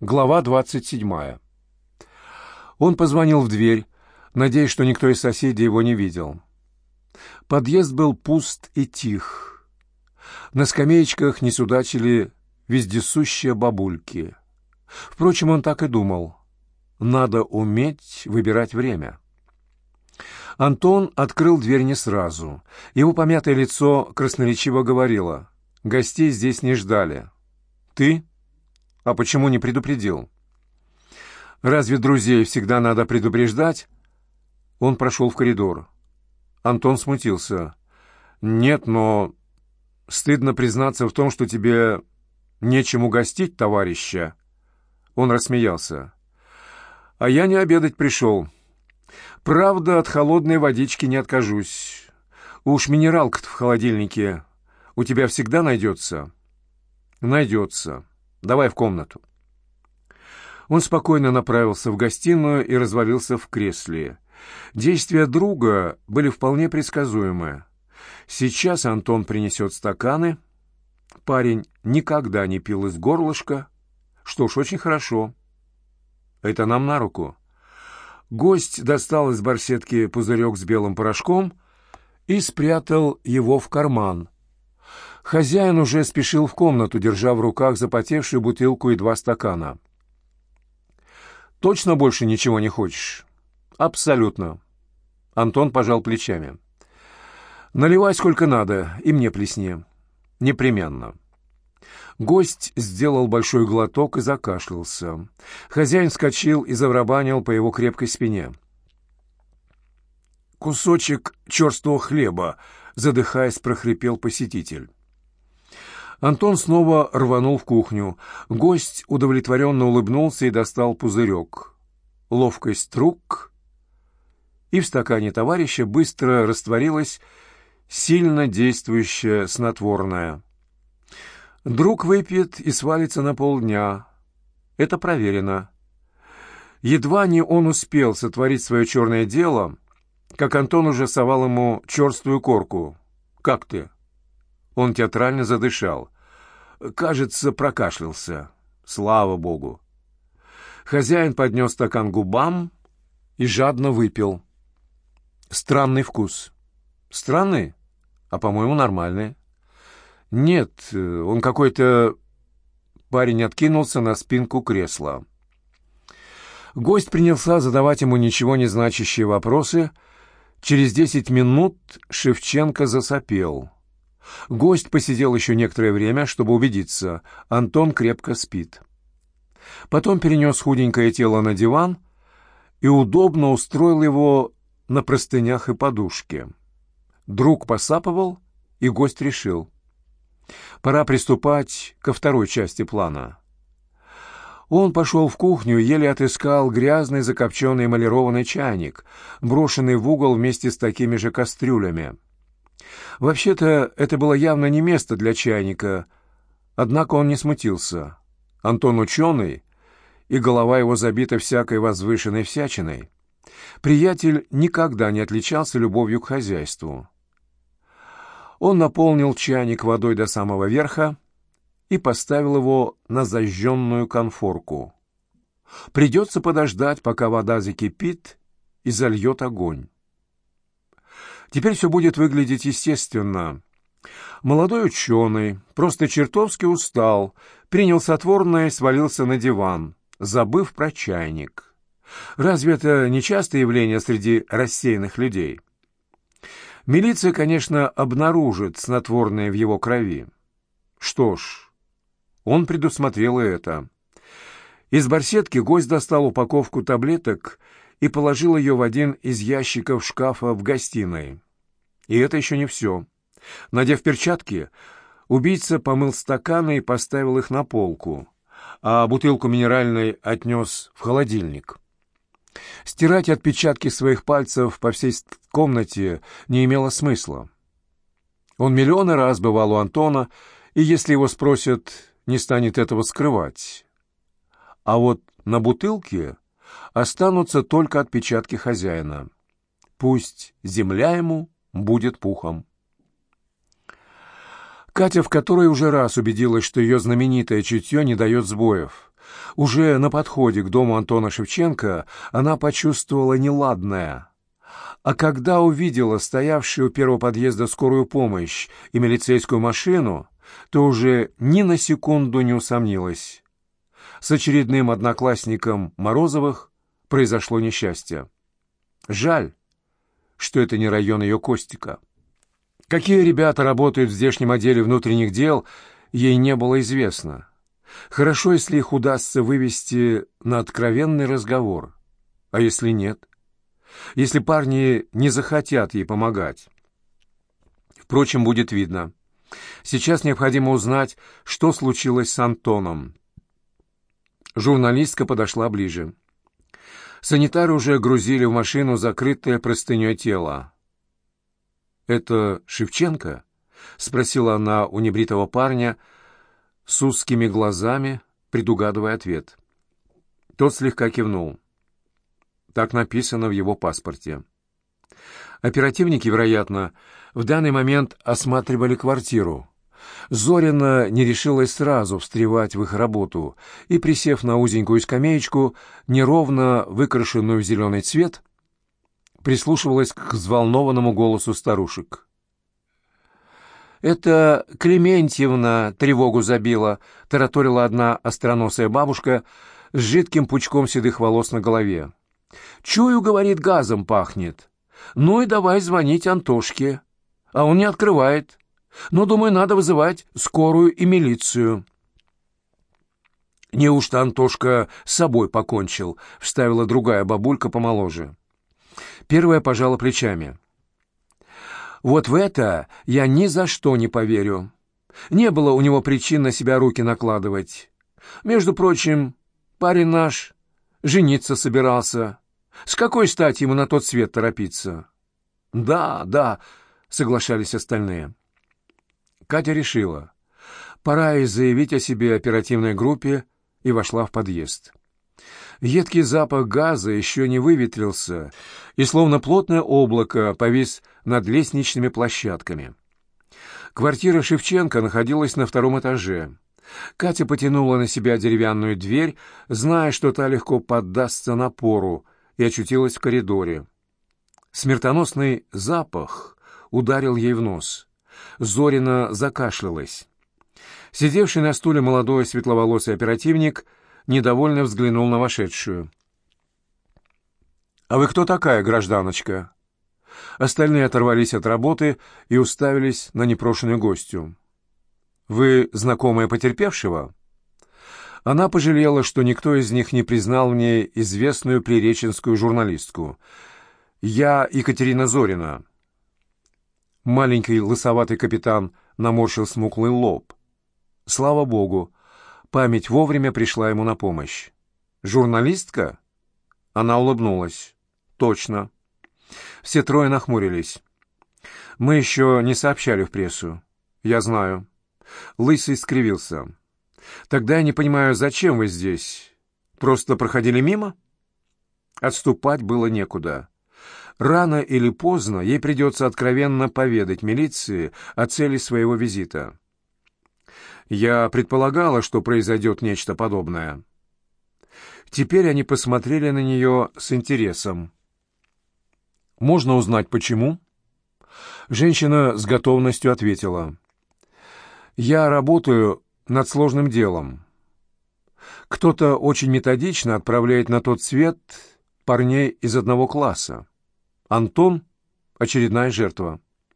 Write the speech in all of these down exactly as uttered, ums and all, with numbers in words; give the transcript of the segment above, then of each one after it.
Глава двадцать седьмая. Он позвонил в дверь, надеясь, что никто из соседей его не видел. Подъезд был пуст и тих. На скамеечках не судачили вездесущие бабульки. Впрочем, он так и думал. Надо уметь выбирать время. Антон открыл дверь не сразу. Его помятое лицо красноречиво говорило: «Гостей здесь не ждали». «Ты? А почему не предупредил?» «Разве друзей всегда надо предупреждать?» Он прошел в коридор. Антон смутился. «Нет, но стыдно признаться в том, что тебе нечем угостить товарища». Он рассмеялся. «А я не обедать пришел. Правда, от холодной водички не откажусь. Уж минералка-то в холодильнике у тебя всегда найдется?» «Найдется. Давай в комнату». Он спокойно направился в гостиную и развалился в кресле. Действия друга были вполне предсказуемы. Сейчас Антон принесет стаканы. Парень никогда не пил из горлышка. Что ж, очень хорошо. Это нам на руку. Гость достал из барсетки пузырек с белым порошком и спрятал его в карман. Хозяин уже спешил в комнату, держа в руках запотевшую бутылку и два стакана. «Точно больше ничего не хочешь?» «Абсолютно». Антон пожал плечами. «Наливай сколько надо, и мне плесни. Непременно». Гость сделал большой глоток и закашлялся. Хозяин вскочил и заврабанил по его крепкой спине. «Кусочек черствого хлеба», — задыхаясь, прохрипел посетитель. Антон снова рванул в кухню. Гость удовлетворенно улыбнулся и достал пузырек. Ловкость рук, и в стакане товарища быстро растворилось сильно действующее снотворное. Друг выпьет и свалится на полдня. Это проверено. Едва не он успел сотворить свое черное дело, как Антон уже совал ему черствую корку. «Как ты?» Он театрально задышал. Кажется, прокашлялся. Слава богу. Хозяин поднес стакан к губам и жадно выпил. Странный вкус. Странный? А, по-моему, нормальный. Нет, он какой-то... Парень откинулся на спинку кресла. Гость принялся задавать ему ничего не значащие вопросы. Через десять минут Шевченко засопел. Гость посидел еще некоторое время, чтобы убедиться, Антон крепко спит. Потом перенес худенькое тело на диван и удобно устроил его на простынях и подушке. Друг посапывал, и гость решил: пора приступать ко второй части плана. Он пошел в кухню и еле отыскал грязный закопченный эмалированный чайник, брошенный в угол вместе с такими же кастрюлями. Вообще-то это было явно не место для чайника, однако он не смутился. Антон ученый, и голова его забита всякой возвышенной всячиной. Приятель никогда не отличался любовью к хозяйству. Он наполнил чайник водой до самого верха и поставил его на зажженную конфорку. Придется подождать, пока вода закипит и зальет огонь. Теперь все будет выглядеть естественно. Молодой ученый просто чертовски устал, принял снотворное и свалился на диван, забыв про чайник. Разве это не частое явление среди рассеянных людей? Милиция, конечно, обнаружит снотворное в его крови. Что ж, он предусмотрел и это. Из барсетки гость достал упаковку таблеток и положил ее в один из ящиков шкафа в гостиной. И это еще не все. Надев перчатки, убийца помыл стаканы и поставил их на полку, а бутылку минеральной отнес в холодильник. Стирать отпечатки своих пальцев по всей комнате не имело смысла. Он миллионы раз бывал у Антона, и если его спросят, не станет этого скрывать. А вот на бутылке останутся только отпечатки хозяина. Пусть земля ему будет пухом. Катя в которой уже раз убедилась, что ее знаменитое чутье не дает сбоев. Уже на подходе к дому Антона Шевченко она почувствовала неладное. А когда увидела стоявшую у первого подъезда скорую помощь и милицейскую машину, то уже ни на секунду не усомнилась. С очередным одноклассником Морозовых произошло несчастье. Жаль, что это не район ее Костика. Какие ребята работают в здешнем отделе внутренних дел, ей не было известно. Хорошо, если их удастся вывести на откровенный разговор. А если нет? Если парни не захотят ей помогать? Впрочем, будет видно. Сейчас необходимо узнать, что случилось с Антоном. Журналистка подошла ближе. Санитары уже грузили в машину закрытое простыней тело. «Это Шевченко?» — спросила она у небритого парня с узкими глазами, предугадывая ответ. Тот слегка кивнул. Так написано в его паспорте. Оперативники, вероятно, в данный момент осматривали квартиру. Зорина не решилась сразу встревать в их работу и, присев на узенькую скамеечку, неровно выкрашенную в зеленый цвет, прислушивалась к взволнованному голосу старушек. «Это Клементьевна тревогу забила», — тараторила одна остроносая бабушка с жидким пучком седых волос на голове. «Чую, — говорит, — газом пахнет. Ну и давай звонить Антошке. А он не открывает. Но, думаю, надо вызывать скорую и милицию». «Неужто Антошка с собой покончил?» — вставила другая бабулька помоложе. Первая пожала плечами. «Вот в это я ни за что не поверю. Не было у него причин на себя руки накладывать. Между прочим, парень наш жениться собирался. С какой стати ему на тот свет торопиться?» «Да, да», — соглашались остальные. Катя решила, пора и заявить о себе оперативной группе, и вошла в подъезд. Едкий запах газа еще не выветрился, и словно плотное облако повис над лестничными площадками. Квартира Шевченко находилась на втором этаже. Катя потянула на себя деревянную дверь, зная, что та легко поддастся напору, и очутилась в коридоре. Смертоносный запах ударил ей в нос. Зорина закашлялась. Сидевший на стуле молодой светловолосый оперативник недовольно взглянул на вошедшую. «А вы кто такая, гражданочка?» Остальные оторвались от работы и уставились на непрошенную гостью. «Вы знакомая потерпевшего?» Она пожалела, что никто из них не признал в ней известную приреченскую журналистку. «Я Екатерина Зорина». Маленький лысоватый капитан наморщил смуглый лоб. Слава богу, память вовремя пришла ему на помощь. «Журналистка?» Она улыбнулась. «Точно». Все трое нахмурились. «Мы еще не сообщали в прессу». «Я знаю». Лысый скривился. «Тогда я не понимаю, зачем вы здесь? Просто проходили мимо?» Отступать было некуда. Рано или поздно ей придется откровенно поведать милиции о цели своего визита. Я предполагала, что произойдет нечто подобное. Теперь они посмотрели на нее с интересом. «Можно узнать, почему?» Женщина с готовностью ответила. «Я работаю над сложным делом. Кто-то очень методично отправляет на тот свет парней из одного класса. Антон — очередная жертва».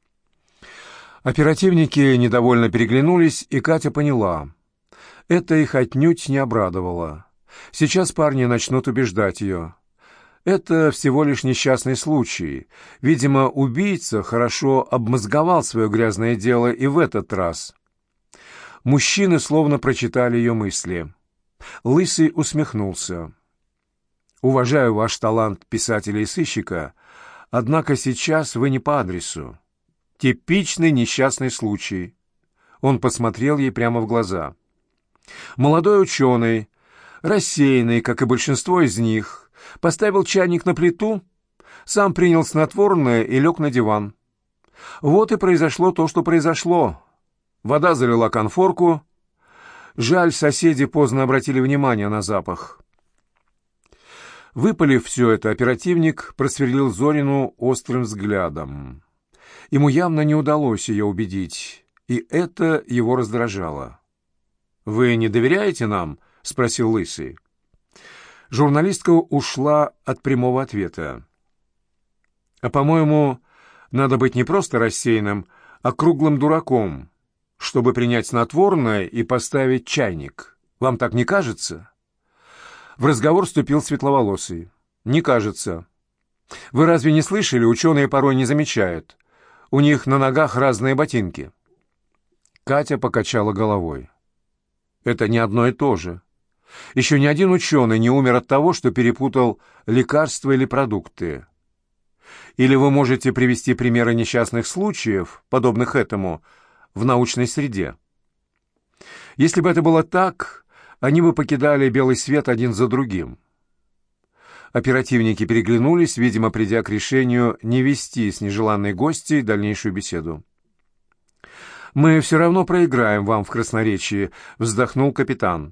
Оперативники недовольно переглянулись, и Катя поняла. Это их отнюдь не обрадовало. Сейчас парни начнут убеждать ее. Это всего лишь несчастный случай. Видимо, убийца хорошо обмозговал свое грязное дело и в этот раз. Мужчины словно прочитали ее мысли. Лысый усмехнулся. «Уважаю ваш талант писателя и сыщика, однако сейчас вы не по адресу. Типичный несчастный случай». Он посмотрел ей прямо в глаза. Молодой ученый, рассеянный, как и большинство из них, поставил чайник на плиту, сам принял снотворное и лег на диван. Вот и произошло то, что произошло. Вода залила конфорку. Жаль, соседи поздно обратили внимание на запах. Выпалив все это, оперативник просверлил Зорину острым взглядом. Ему явно не удалось ее убедить, и это его раздражало. «Вы не доверяете нам?» — спросил Лысый. Журналистка ушла от прямого ответа. «А, по-моему, надо быть не просто рассеянным, а круглым дураком, чтобы принять снотворное и поставить чайник. Вам так не кажется?» В разговор вступил светловолосый. «Не кажется. Вы разве не слышали, ученые порой не замечают. У них на ногах разные ботинки». Катя покачала головой. «Это не одно и то же. Еще ни один ученый не умер от того, что перепутал лекарства или продукты. Или вы можете привести примеры несчастных случаев, подобных этому, в научной среде. Если бы это было так, они бы покидали белый свет один за другим». Оперативники переглянулись, видимо, придя к решению не вести с нежеланной гостьей дальнейшую беседу. «Мы все равно проиграем вам в красноречии», — вздохнул капитан.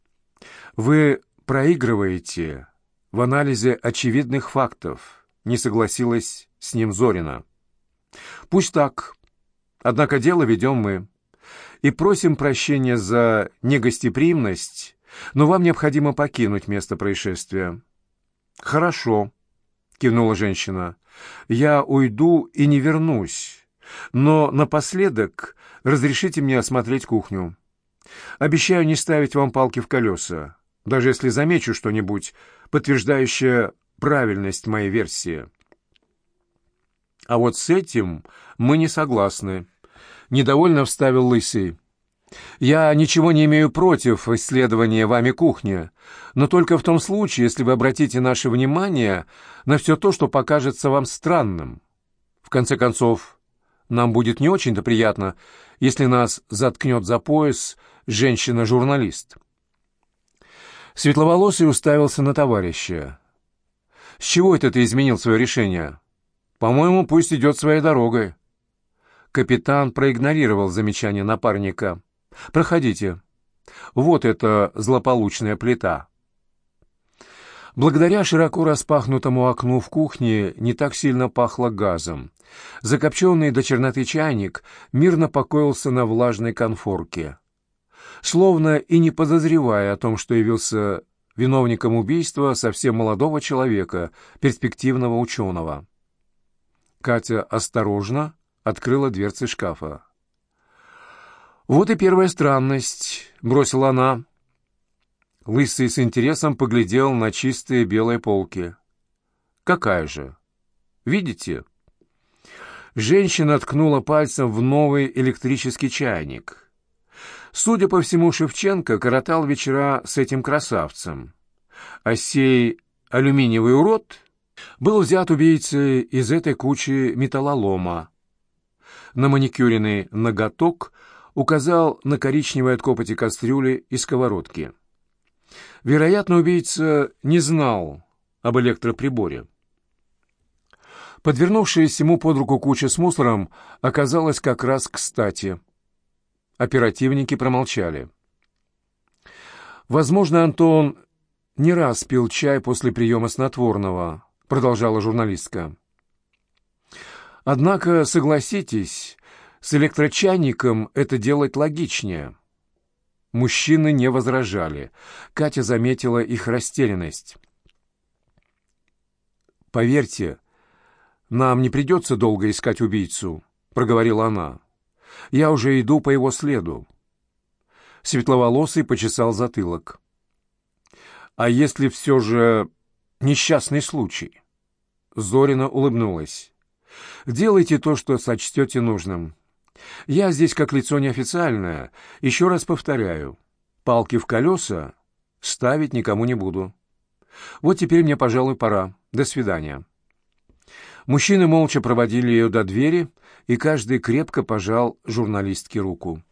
«Вы проигрываете в анализе очевидных фактов», — не согласилась с ним Зорина. «Пусть так. Однако дело ведем мы. И просим прощения за негостеприимность, но вам необходимо покинуть место происшествия». «Хорошо», — кивнула женщина. «Я уйду и не вернусь, но напоследок разрешите мне осмотреть кухню. Обещаю не ставить вам палки в колеса, даже если замечу что-нибудь, подтверждающее правильность моей версии». «А вот с этим мы не согласны», — недовольно вставил Лысый. «Я ничего не имею против исследования вами кухни, но только в том случае, если вы обратите наше внимание на все то, что покажется вам странным. В конце концов, нам будет не очень-то приятно, если нас заткнет за пояс женщина-журналист». Светловолосый уставился на товарища. «С чего это ты изменил свое решение? По-моему, пусть идет своей дорогой». Капитан проигнорировал замечание напарника. «Проходите. Вот эта злополучная плита». Благодаря широко распахнутому окну в кухне не так сильно пахло газом. Закопченный до черноты чайник мирно покоился на влажной конфорке. Словно и не подозревая о том, что явился виновником убийства совсем молодого человека, перспективного ученого. Катя осторожно открыла дверцы шкафа. «Вот и первая странность», — бросила она. Лысый с интересом поглядел на чистые белые полки. «Какая же? Видите?» Женщина ткнула пальцем в новый электрический чайник. Судя по всему, Шевченко коротал вечера с этим красавцем. А сей алюминиевый урод был взят убийцей из этой кучи металлолома. На маникюренный ноготок указал на коричневые от копоти кастрюли и сковородки. Вероятно, убийца не знал об электроприборе. Подвернувшаяся ему под руку куча с мусором оказалась как раз кстати. Оперативники промолчали. «Возможно, Антон не раз пил чай после приема снотворного», — продолжала журналистка. «Однако, согласитесь, с электрочайником это делать логичнее». Мужчины не возражали. Катя заметила их растерянность. «Поверьте, нам не придется долго искать убийцу», — проговорила она. «Я уже иду по его следу». Светловолосый почесал затылок. «А если все же несчастный случай?» Зорина улыбнулась. «Делайте то, что сочтете нужным. Я здесь как лицо неофициальное. Еще раз повторяю, палки в колеса ставить никому не буду. Вот теперь мне, пожалуй, пора. До свидания». Мужчины молча проводили ее до двери, и каждый крепко пожал журналистке руку.